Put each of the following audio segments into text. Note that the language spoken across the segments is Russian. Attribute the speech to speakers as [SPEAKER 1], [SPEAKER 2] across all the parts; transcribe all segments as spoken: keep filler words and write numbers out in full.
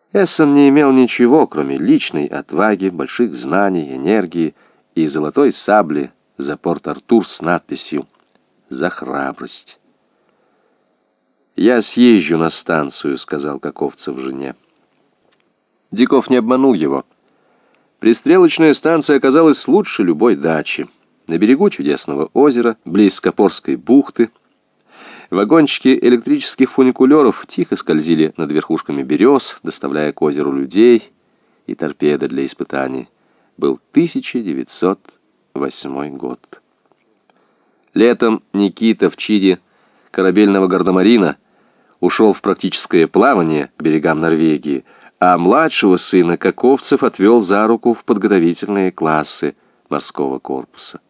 [SPEAKER 1] Эссен не имел ничего, кроме личной отваги, больших знаний, энергии и золотой сабли за Порт-Артур с надписью «За храбрость». «Я съезжу на станцию», — сказал Каковцев жене. Диков не обманул его. Пристрелочная станция оказалась лучше любой дачи. На берегу чудесного озера, близ Копорской бухты. Вагончики электрических фуникулеров тихо скользили над верхушками берез, доставляя к озеру людей и торпеды для испытаний. Был тысяча девятьсот восьмой год. Летом Никита в чине корабельного гардемарина ушел в практическое плавание к берегам Норвегии, а младшего сына Каковцев отвел за руку в подготовительные классы морского корпуса.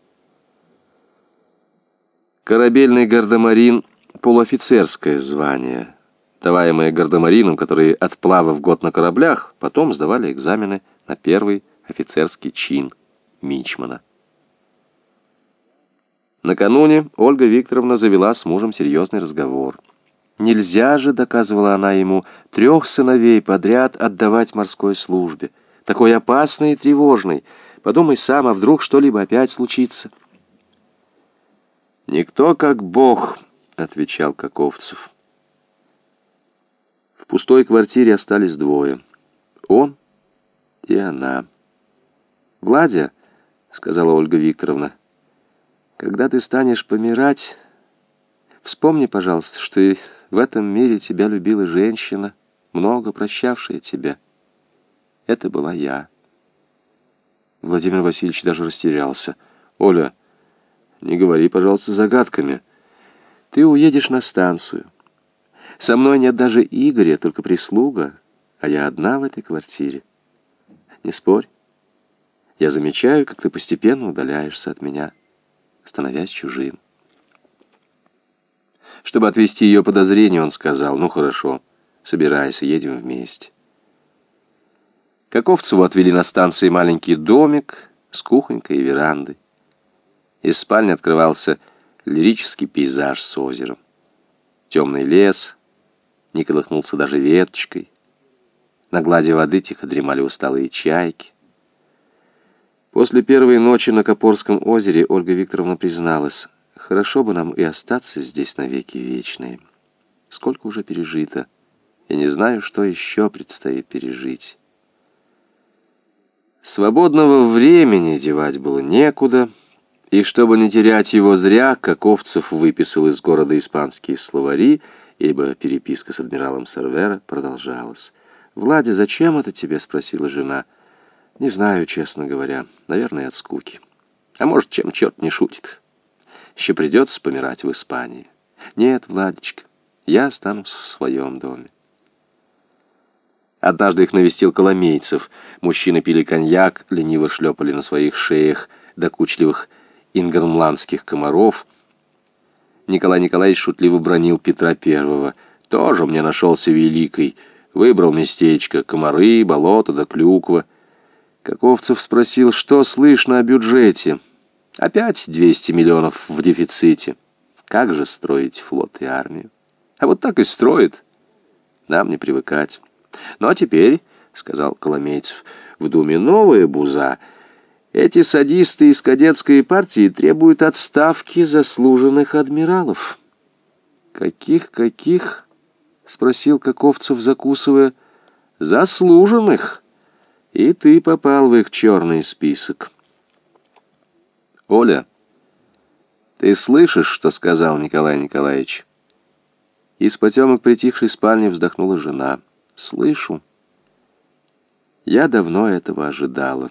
[SPEAKER 1] Корабельный гардемарин — полуофицерское звание, даваемое гардемаринам, которые, отплавав год на кораблях, потом сдавали экзамены на первый офицерский чин мичмана. Накануне Ольга Викторовна завела с мужем серьезный разговор. Нельзя же, доказывала она ему, трех сыновей подряд отдавать морской службе. Такой опасный и тревожный. Подумай сам, а вдруг что-либо опять случится? «Никто как Бог», — отвечал Каковцев. В пустой квартире остались двое. Он и она. «Владя», — сказала Ольга Викторовна, — «когда ты станешь помирать, вспомни, пожалуйста, что и в этом мире тебя любила женщина, много прощавшая тебя. Это была я». Владимир Васильевич даже растерялся. «Оля, не говори, пожалуйста, загадками. Ты уедешь на станцию. Со мной нет даже Игоря, только прислуга, а я одна в этой квартире. Не спорь. Я замечаю, как ты постепенно удаляешься от меня, становясь чужим». Чтобы отвести ее подозрения, он сказал: «Ну хорошо, собирайся, едем вместе». Каковцеву отвели на станции маленький домик с кухонькой и верандой. Из спальни открывался лирический пейзаж с озером. Темный лес, не колыхнулся даже веточкой. На глади воды тихо дремали усталые чайки. После первой ночи на Копорском озере Ольга Викторовна призналась: «Хорошо бы нам и остаться здесь навеки вечные. Сколько уже пережито, я не знаю, что еще предстоит пережить». Свободного времени девать было некуда, и чтобы не терять его зря, Каковцев выписал из города испанские словари, ибо переписка с адмиралом Сервера продолжалась. «Владя, зачем это тебе?» — спросила жена. «Не знаю, честно говоря. Наверное, от скуки. А может, чем черт не шутит. Еще придется помирать в Испании. Нет, Владечка, я останусь в своем доме». Однажды их навестил Коломейцев. Мужчины пили коньяк, лениво шлепали на своих шеях докучливых ингермландских комаров. Николай Николаевич шутливо бранил Петра Первого. «Тоже мне нашелся великий. Выбрал местечко: комары, болото да клюква». Каковцев спросил, что слышно о бюджете. «Опять двести миллионов в дефиците. Как же строить флот и армию? А вот так и строит. Нам не привыкать. Ну а теперь, — сказал Коломейцев, — в Думе новая буза. Эти садисты из кадетской партии требуют отставки заслуженных адмиралов». «Каких-каких?» — спросил Каковцев, закусывая. «Заслуженных. И ты попал в их черный список». «Оля, ты слышишь, что сказал Николай Николаевич?» Из потемок притихшей спальни вздохнула жена. «Слышу. Я давно этого ожидала».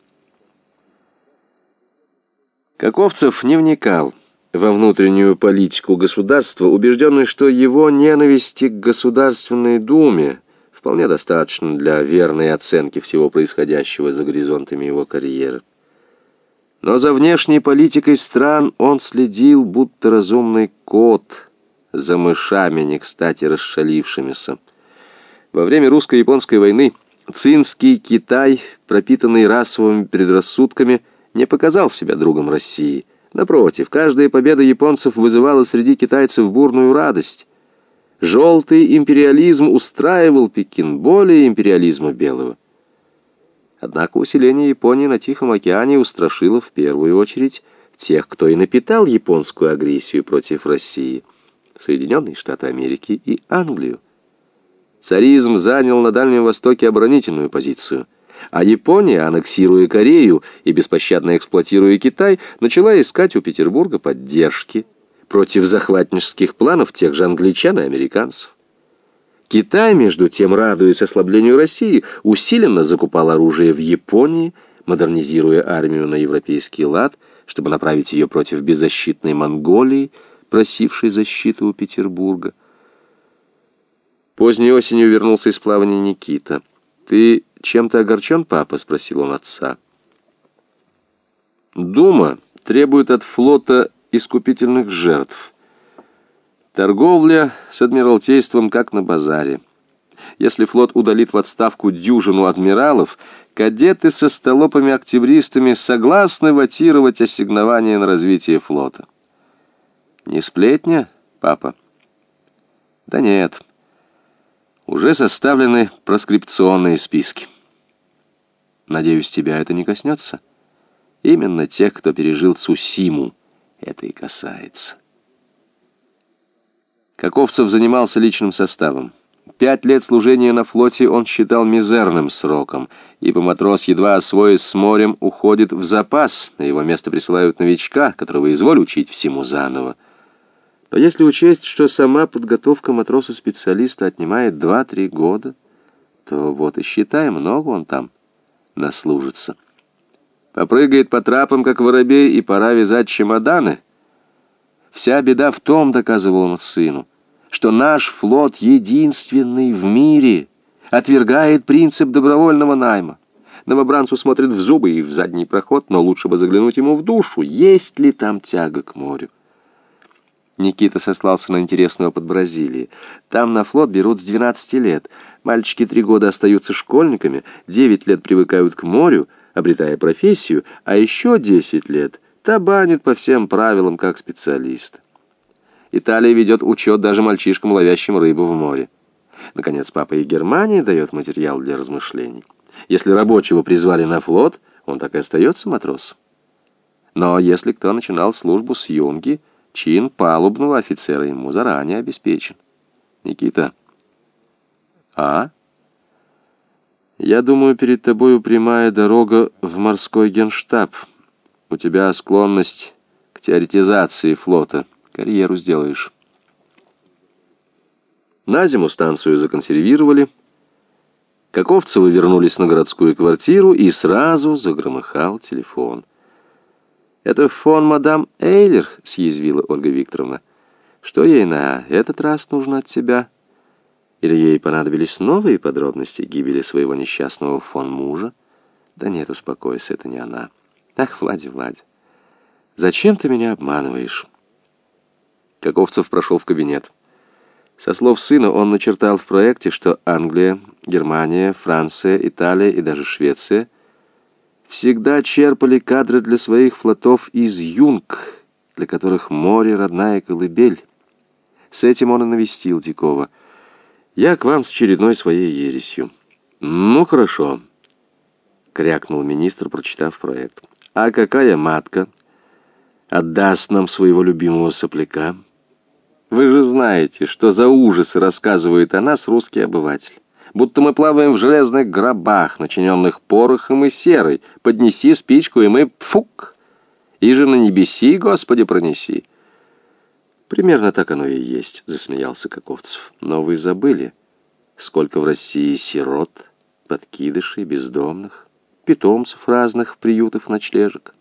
[SPEAKER 1] Каковцев не вникал во внутреннюю политику государства, убежденный, что его ненависти к Государственной Думе вполне достаточно для верной оценки всего происходящего за горизонтами его карьеры. Но за внешней политикой стран он следил, будто разумный кот, за мышами, не кстати расшалившимися. Во время русско-японской войны Цинский Китай, пропитанный расовыми предрассудками, не показал себя другом России. Напротив, каждая победа японцев вызывала среди китайцев бурную радость. Желтый империализм устраивал Пекин более империализма белого. Однако усиление Японии на Тихом океане устрашило в первую очередь тех, кто и напитал японскую агрессию против России: Соединенные Штаты Америки и Англию. Царизм занял на Дальнем Востоке оборонительную позицию, а Япония, аннексируя Корею и беспощадно эксплуатируя Китай, начала искать у Петербурга поддержки против захватнических планов тех же англичан и американцев. Китай, между тем, радуясь ослаблению России, усиленно закупал оружие в Японии, модернизируя армию на европейский лад, чтобы направить ее против беззащитной Монголии, просившей защиту у Петербурга. Поздней осенью вернулся из плавания Никита. «Ты чем-то огорчен, папа?» — спросил он отца. «Дума требует от флота искупительных жертв. Торговля с Адмиралтейством как на базаре. Если флот удалит в отставку дюжину адмиралов, кадеты со столопами-октябристами согласны ватировать ассигнования на развитие флота». «Не сплетня, папа?» «Да нет. Уже составлены проскрипционные списки. Надеюсь, тебя это не коснется? Именно тех, кто пережил Цусиму, это и касается». Каковцев занимался личным составом. Пять лет служения на флоте он считал мизерным сроком, ибо матрос, едва освоясь с морем, уходит в запас, на его место присылают новичка, которого изволь учить всему заново. Но если учесть, что сама подготовка матроса-специалиста отнимает два-три года, то вот и считай, много он там наслужится. Попрыгает по трапам, как воробей, и пора вязать чемоданы. Вся беда в том, доказывал он сыну, что наш флот единственный в мире отвергает принцип добровольного найма. Новобранцу смотрит в зубы и в задний проход, но лучше бы заглянуть ему в душу, есть ли там тяга к морю. Никита сослался на интересный опыт Бразилии. Там на флот берут с двенадцати лет. Мальчики три года остаются школьниками, девять лет привыкают к морю, обретая профессию, а еще десять лет табанит по всем правилам как специалист. Италия ведет учет даже мальчишкам, ловящим рыбу в море. Наконец, папа и Германия дает материал для размышлений. Если рабочего призвали на флот, он так и остается матросом. Но если кто начинал службу с юнги, чин палубного офицера ему заранее обеспечен. Никита. А? Я думаю, перед тобою прямая дорога в морской генштаб. У тебя склонность к теоретизации флота. Карьеру сделаешь. На зиму станцию законсервировали. Каковцевы вернулись на городскую квартиру, и сразу загромыхал телефон. «Это фон мадам Эйлер», — съязвила Ольга Викторовна. «Что ей на этот раз нужно от тебя? Или ей понадобились новые подробности гибели своего несчастного фон мужа? Да нет, успокойся, это не она. Ах, Владя, Владя, зачем ты меня обманываешь?» Каковцев прошел в кабинет. Со слов сына он начертал в проекте, что Англия, Германия, Франция, Италия и даже Швеция всегда черпали кадры для своих флотов из юнг, для которых море — родная колыбель. С этим он и навестил Дикова. «Я к вам с очередной своей ересью». «Ну, хорошо», — крякнул министр, прочитав проект. «А какая матка отдаст нам своего любимого сопляка? Вы же знаете, что за ужасы рассказывает о нас русский обыватель. Будто мы плаваем в железных гробах, начиненных порохом и серой. Поднеси спичку, и мы пфук! И же на небеси, Господи, пронеси!» «Примерно так оно и есть», — засмеялся Каковцев. «Но вы забыли, сколько в России сирот, подкидышей, бездомных, питомцев разных приютов, ночлежек.